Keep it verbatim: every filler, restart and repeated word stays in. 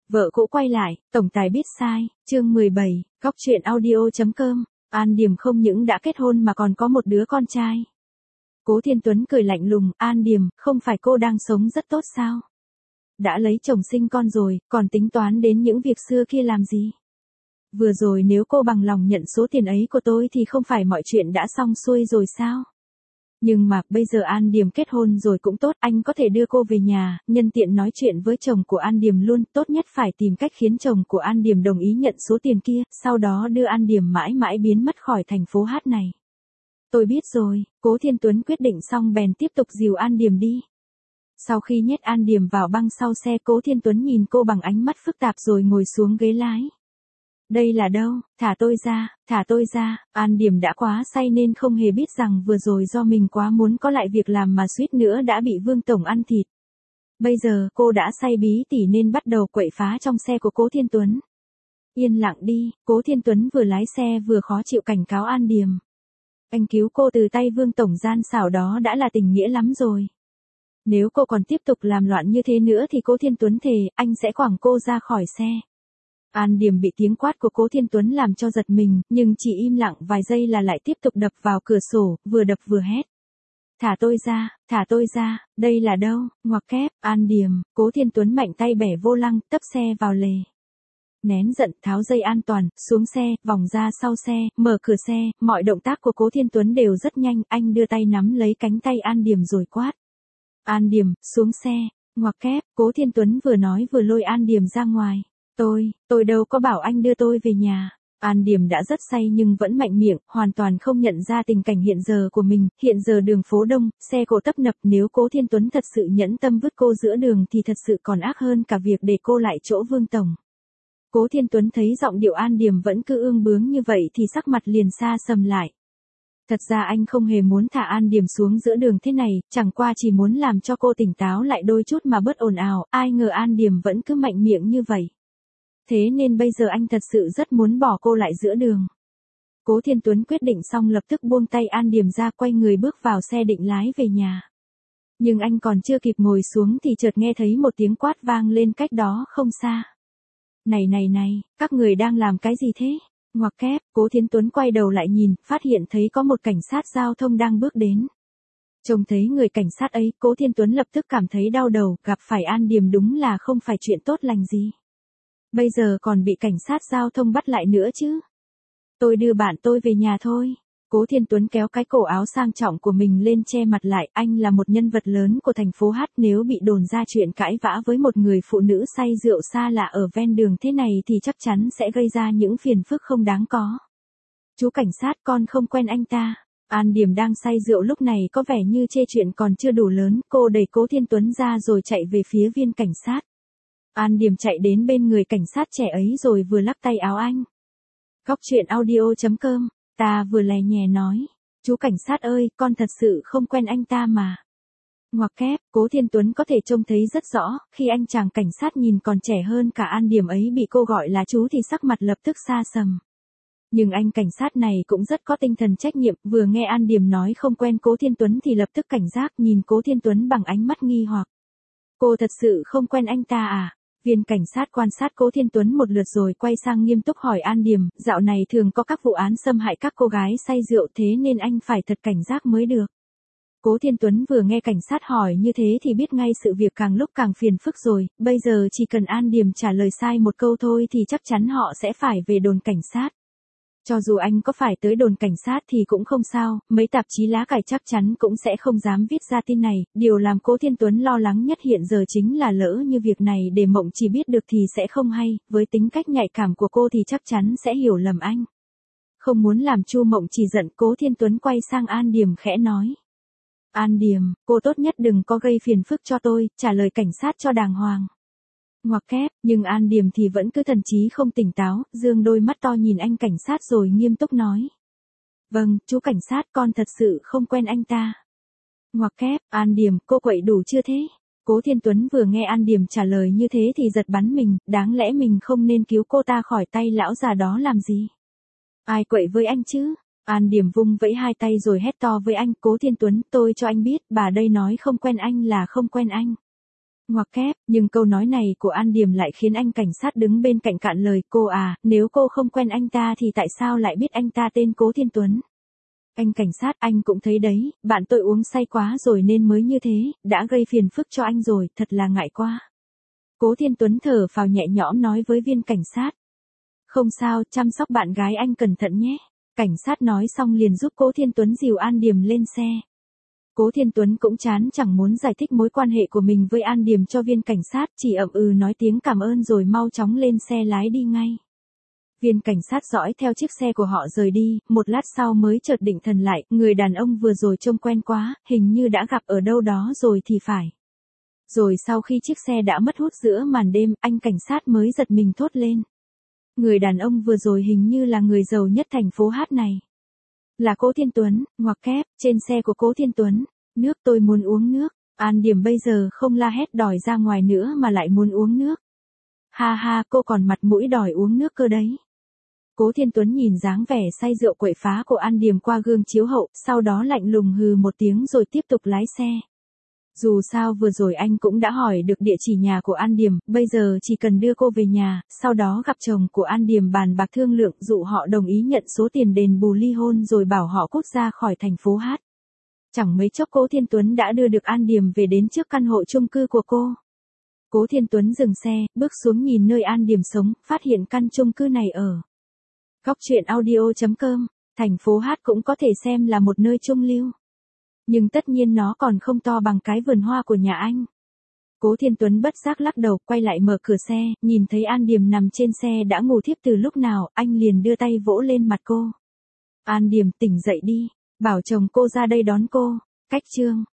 Vợ cũ quay lại, tổng tài biết sai, chương mười bảy, góc chuyện audio.com, An Điềm không những đã kết hôn mà còn có một đứa con trai. Cố Thiên Tuấn cười lạnh lùng, An Điềm, không phải cô đang sống rất tốt sao? Đã lấy chồng sinh con rồi, còn tính toán đến những việc xưa kia làm gì? Vừa rồi nếu cô bằng lòng nhận số tiền ấy của tôi thì không phải mọi chuyện đã xong xuôi rồi sao? Nhưng mà, bây giờ An Điềm kết hôn rồi cũng tốt, anh có thể đưa cô về nhà, nhân tiện nói chuyện với chồng của An Điềm luôn, tốt nhất phải tìm cách khiến chồng của An Điềm đồng ý nhận số tiền kia, sau đó đưa An Điềm mãi mãi biến mất khỏi thành phố hát này. Tôi biết rồi, Cố Thiên Tuấn quyết định xong bèn tiếp tục dìu An Điềm đi. Sau khi nhét An Điềm vào băng sau xe, Cố Thiên Tuấn nhìn cô bằng ánh mắt phức tạp rồi ngồi xuống ghế lái. Đây là đâu, thả tôi ra, thả tôi ra, An Điềm đã quá say nên không hề biết rằng vừa rồi do mình quá muốn có lại việc làm mà suýt nữa đã bị Vương Tổng ăn thịt. Bây giờ cô đã say bí tỉ nên bắt đầu quậy phá trong xe của Cố Thiên Tuấn. Yên lặng đi, Cố Thiên Tuấn vừa lái xe vừa khó chịu cảnh cáo An Điềm. Anh cứu cô từ tay Vương Tổng gian xảo đó đã là tình nghĩa lắm rồi. Nếu cô còn tiếp tục làm loạn như thế nữa thì Cố Thiên Tuấn thề, anh sẽ quẳng cô ra khỏi xe. An Điềm bị tiếng quát của Cố Thiên Tuấn làm cho giật mình, nhưng chỉ im lặng vài giây là lại tiếp tục đập vào cửa sổ, vừa đập vừa hét. Thả tôi ra, thả tôi ra, đây là đâu, ngoặc kép, An Điềm, Cố Thiên Tuấn mạnh tay bẻ vô lăng, tấp xe vào lề. Nén giận, tháo dây an toàn, xuống xe, vòng ra sau xe, mở cửa xe, mọi động tác của Cố Thiên Tuấn đều rất nhanh, anh đưa tay nắm lấy cánh tay An Điềm rồi quát. An Điềm, xuống xe, ngoặc kép, Cố Thiên Tuấn vừa nói vừa lôi An Điềm ra ngoài. Tôi, tôi đâu có bảo anh đưa tôi về nhà. An Điềm đã rất say nhưng vẫn mạnh miệng, hoàn toàn không nhận ra tình cảnh hiện giờ của mình, hiện giờ đường phố đông, xe cộ tấp nập, nếu Cố Thiên Tuấn thật sự nhẫn tâm vứt cô giữa đường thì thật sự còn ác hơn cả việc để cô lại chỗ Vương Tổng. Cố Thiên Tuấn thấy giọng điệu An Điềm vẫn cứ ương bướng như vậy thì sắc mặt liền xa sầm lại. Thật ra anh không hề muốn thả An Điềm xuống giữa đường thế này, chẳng qua chỉ muốn làm cho cô tỉnh táo lại đôi chút mà bớt ồn ào, ai ngờ An Điềm vẫn cứ mạnh miệng như vậy. Thế nên bây giờ anh thật sự rất muốn bỏ cô lại giữa đường. Cố Thiên Tuấn quyết định xong lập tức buông tay An Điềm ra, quay người bước vào xe định lái về nhà. Nhưng anh còn chưa kịp ngồi xuống thì chợt nghe thấy một tiếng quát vang lên cách đó không xa. Này này này, các người đang làm cái gì thế? Ngoặc kép, Cố Thiên Tuấn quay đầu lại nhìn, phát hiện thấy có một cảnh sát giao thông đang bước đến. Trông thấy người cảnh sát ấy, Cố Thiên Tuấn lập tức cảm thấy đau đầu, gặp phải An Điềm đúng là không phải chuyện tốt lành gì. Bây giờ còn bị cảnh sát giao thông bắt lại nữa chứ. Tôi đưa bạn tôi về nhà thôi. Cố Thiên Tuấn kéo cái cổ áo sang trọng của mình lên che mặt lại, anh là một nhân vật lớn của thành phố hát, nếu bị đồn ra chuyện cãi vã với một người phụ nữ say rượu xa lạ ở ven đường thế này thì chắc chắn sẽ gây ra những phiền phức không đáng có. Chú cảnh sát, con không quen anh ta. An Điềm đang say rượu lúc này có vẻ như chê chuyện còn chưa đủ lớn, cô đẩy Cố Thiên Tuấn ra rồi chạy về phía viên cảnh sát. An Điềm chạy đến bên người cảnh sát trẻ ấy rồi vừa lắc tay áo anh. Góc chuyện audio.com, ta vừa lè nhè nói. Chú cảnh sát ơi, con thật sự không quen anh ta mà. Ngoặc kép, Cố Thiên Tuấn có thể trông thấy rất rõ, khi anh chàng cảnh sát nhìn còn trẻ hơn cả An Điềm ấy bị cô gọi là chú thì sắc mặt lập tức xa sầm. Nhưng anh cảnh sát này cũng rất có tinh thần trách nhiệm, vừa nghe An Điềm nói không quen Cố Thiên Tuấn thì lập tức cảnh giác nhìn Cố Thiên Tuấn bằng ánh mắt nghi hoặc. Cô thật sự không quen anh ta à? Viên cảnh sát quan sát Cố Thiên Tuấn một lượt rồi quay sang nghiêm túc hỏi An Điềm, dạo này thường có các vụ án xâm hại các cô gái say rượu thế nên anh phải thật cảnh giác mới được. Cố Thiên Tuấn vừa nghe cảnh sát hỏi như thế thì biết ngay sự việc càng lúc càng phiền phức rồi, bây giờ chỉ cần An Điềm trả lời sai một câu thôi thì chắc chắn họ sẽ phải về đồn cảnh sát. Cho dù anh có phải tới đồn cảnh sát thì cũng không sao, mấy tạp chí lá cải chắc chắn cũng sẽ không dám viết ra tin này, điều làm Cố Thiên Tuấn lo lắng nhất hiện giờ chính là lỡ như việc này để Mộng Chỉ biết được thì sẽ không hay, với tính cách nhạy cảm của cô thì chắc chắn sẽ hiểu lầm anh. Không muốn làm Chu Mộng Chỉ giận, Cố Thiên Tuấn quay sang An Điềm khẽ nói. An Điềm, cô tốt nhất đừng có gây phiền phức cho tôi, trả lời cảnh sát cho đàng hoàng. Ngoặc kép, nhưng An Điềm thì vẫn cứ thần trí không tỉnh táo, dương đôi mắt to nhìn anh cảnh sát rồi nghiêm túc nói. Vâng, chú cảnh sát, con thật sự không quen anh ta. Ngoặc kép, An Điềm, cô quậy đủ chưa thế? Cố Thiên Tuấn vừa nghe An Điềm trả lời như thế thì giật bắn mình, đáng lẽ mình không nên cứu cô ta khỏi tay lão già đó làm gì? Ai quậy với anh chứ? An Điềm vung vẫy hai tay rồi hét to với anh, Cố Thiên Tuấn, tôi cho anh biết, bà đây nói không quen anh là không quen anh. Ngoặc kép, nhưng câu nói này của An Điềm lại khiến anh cảnh sát đứng bên cạnh cạn lời, cô à, nếu cô không quen anh ta thì tại sao lại biết anh ta tên Cố Thiên Tuấn? Anh cảnh sát, anh cũng thấy đấy, bạn tôi uống say quá rồi nên mới như thế, đã gây phiền phức cho anh rồi, thật là ngại quá. Cố Thiên Tuấn thở phào nhẹ nhõm nói với viên cảnh sát. Không sao, chăm sóc bạn gái anh cẩn thận nhé. Cảnh sát nói xong liền giúp Cố Thiên Tuấn dìu An Điềm lên xe. Cố Thiên Tuấn cũng chán chẳng muốn giải thích mối quan hệ của mình với An Điềm cho viên cảnh sát, chỉ ậm ừ nói tiếng cảm ơn rồi mau chóng lên xe lái đi ngay. Viên cảnh sát dõi theo chiếc xe của họ rời đi, một lát sau mới chợt định thần lại, người đàn ông vừa rồi trông quen quá, hình như đã gặp ở đâu đó rồi thì phải. Rồi sau khi chiếc xe đã mất hút giữa màn đêm, anh cảnh sát mới giật mình thốt lên. Người đàn ông vừa rồi hình như là người giàu nhất thành phố Hát này. Là Cố Thiên Tuấn, ngoặc kép, trên xe của Cố Thiên Tuấn, nước tôi muốn uống nước, An Điềm bây giờ không la hét đòi ra ngoài nữa mà lại muốn uống nước. Ha ha, cô còn mặt mũi đòi uống nước cơ đấy. Cố Thiên Tuấn nhìn dáng vẻ say rượu quậy phá của An Điềm qua gương chiếu hậu, sau đó lạnh lùng hừ một tiếng rồi tiếp tục lái xe. Dù sao vừa rồi anh cũng đã hỏi được địa chỉ nhà của An Điềm, bây giờ chỉ cần đưa cô về nhà, sau đó gặp chồng của An Điềm bàn bạc thương lượng dụ họ đồng ý nhận số tiền đền bù ly hôn rồi bảo họ cút ra khỏi thành phố Hát. Chẳng mấy chốc Cố Thiên Tuấn đã đưa được An Điềm về đến trước căn hộ chung cư của cô. Cố Thiên Tuấn dừng xe, bước xuống nhìn nơi An Điềm sống, phát hiện căn chung cư này ở Góc truyện audio chấm com, thành phố Hát cũng có thể xem là một nơi trung lưu. Nhưng tất nhiên nó còn không to bằng cái vườn hoa của nhà anh. Cố Thiên Tuấn bất giác lắc đầu, quay lại mở cửa xe, nhìn thấy An Điềm nằm trên xe đã ngủ thiếp từ lúc nào, anh liền đưa tay vỗ lên mặt cô. An Điềm, tỉnh dậy đi, bảo chồng cô ra đây đón cô. Cách chương